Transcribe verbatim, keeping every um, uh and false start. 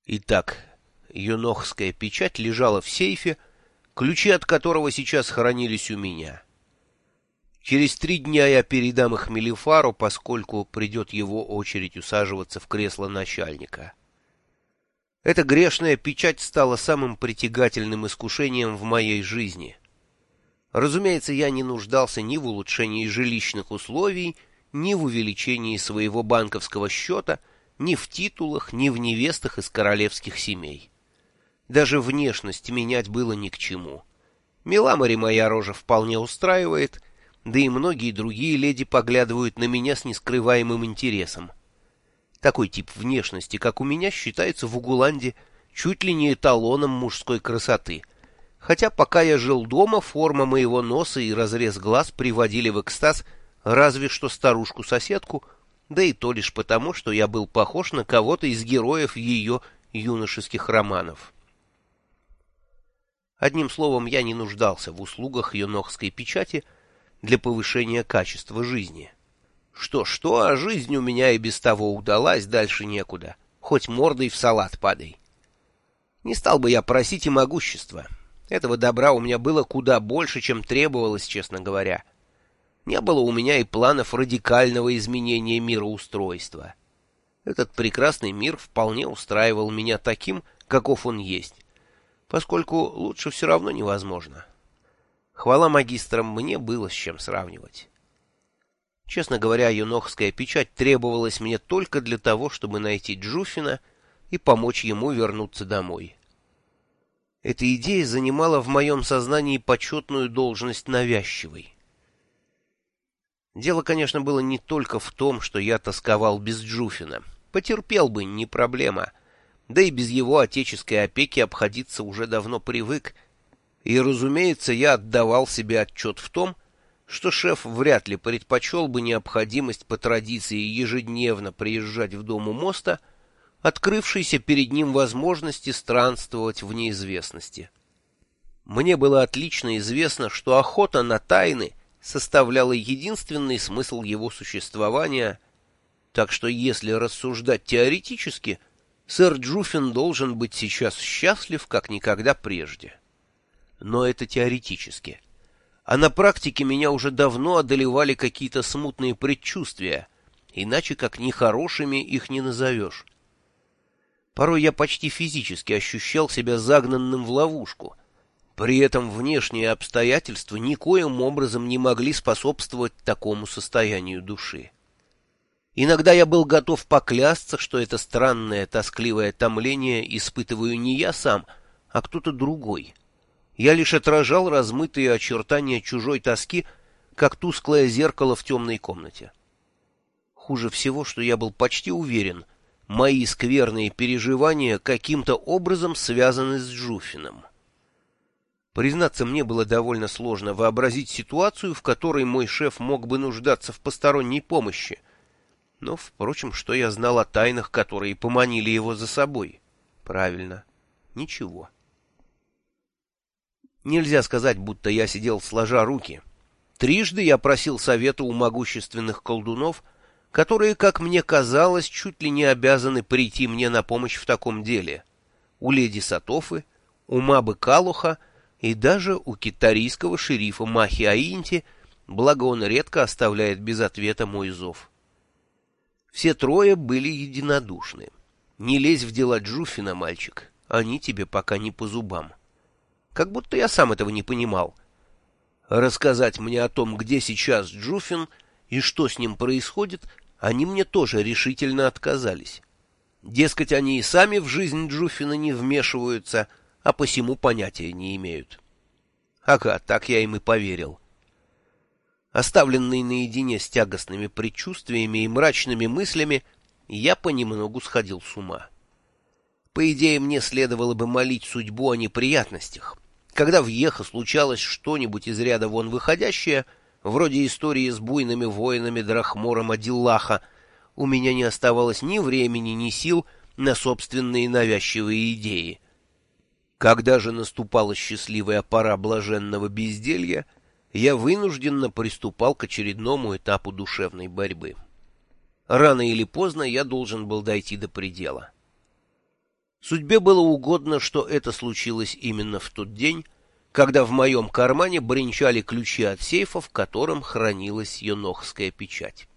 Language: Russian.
Итак, юнохская печать лежала в сейфе, ключи от которого сейчас хранились у меня. Через три дня я передам их Мелифару, поскольку придет его очередь усаживаться в кресло начальника. Эта грешная печать стала самым притягательным искушением в моей жизни. Разумеется, я не нуждался ни в улучшении жилищных условий, ни в увеличении своего банковского счета, ни в титулах, ни в невестах из королевских семей. Даже внешность менять было ни к чему. Меламари моя рожа вполне устраивает, да и многие другие леди поглядывают на меня с нескрываемым интересом. Такой тип внешности, как у меня, считается в Угуланде чуть ли не эталоном мужской красоты. Хотя пока я жил дома, форма моего носа и разрез глаз приводили в экстаз разве что старушку-соседку, да и то лишь потому, что я был похож на кого-то из героев ее юношеских романов. Одним словом, я не нуждался в услугах юнохской печати для повышения качества жизни. Что-что, а жизнь у меня и без того удалась, дальше некуда. Хоть мордой в салат падай. Не стал бы я просить и могущества. Этого добра у меня было куда больше, чем требовалось, честно говоря. Не было у меня и планов радикального изменения мироустройства. Этот прекрасный мир вполне устраивал меня таким, каков он есть, поскольку лучше все равно невозможно. Хвала магистрам, мне было с чем сравнивать. Честно говоря, юнохская печать требовалась мне только для того, чтобы найти Джуфина и помочь ему вернуться домой. Эта идея занимала в моем сознании почетную должность навязчивой. Дело, конечно, было не только в том, что я тосковал без Джуфина. Потерпел бы, не проблема. Да и без его отеческой опеки обходиться уже давно привык. И, разумеется, я отдавал себе отчет в том, что шеф вряд ли предпочел бы необходимость по традиции ежедневно приезжать в дом у моста, открывшейся перед ним возможности странствовать в неизвестности. Мне было отлично известно, что охота на тайны составляла единственный смысл его существования, так что если рассуждать теоретически, сэр Джуфин должен быть сейчас счастлив, как никогда прежде. Но это теоретически. А на практике меня уже давно одолевали какие-то смутные предчувствия, иначе как нехорошими их не назовешь. Порой я почти физически ощущал себя загнанным в ловушку. При этом внешние обстоятельства никоим образом не могли способствовать такому состоянию души. Иногда я был готов поклясться, что это странное тоскливое томление испытываю не я сам, а кто-то другой. Я лишь отражал размытые очертания чужой тоски, как тусклое зеркало в темной комнате. Хуже всего, что я был почти уверен, мои скверные переживания каким-то образом связаны с Джуфином. Признаться, мне было довольно сложно вообразить ситуацию, в которой мой шеф мог бы нуждаться в посторонней помощи. Но, впрочем, что я знал о тайнах, которые поманили его за собой? Правильно, ничего. Нельзя сказать, будто я сидел сложа руки. Трижды я просил совета у могущественных колдунов, которые, как мне казалось, чуть ли не обязаны прийти мне на помощь в таком деле. У леди Сатофы, у Мабы Калуха и даже у китарийского шерифа Махи Аинти, благо он редко оставляет без ответа мой зов. Все трое были единодушны. Не лезь в дела Джуфина, мальчик, они тебе пока не по зубам. Как будто я сам этого не понимал. Рассказать мне о том, где сейчас Джуфин и что с ним происходит, они мне тоже решительно отказались. Дескать, они и сами в жизнь Джуфина не вмешиваются, а посему понятия не имеют. Ага, так я им и поверил. Оставленный наедине с тягостными предчувствиями и мрачными мыслями, я понемногу сходил с ума. По идее, мне следовало бы молить судьбу о неприятностях. Когда в Йехо случалось что-нибудь из ряда вон выходящее, вроде истории с буйными воинами Драхмором Адиллаха, у меня не оставалось ни времени, ни сил на собственные навязчивые идеи. Когда же наступала счастливая пора блаженного безделья, я вынужденно приступал к очередному этапу душевной борьбы. Рано или поздно я должен был дойти до предела. Судьбе было угодно, что это случилось именно в тот день, когда в моем кармане бренчали ключи от сейфа, в котором хранилась енохская печать.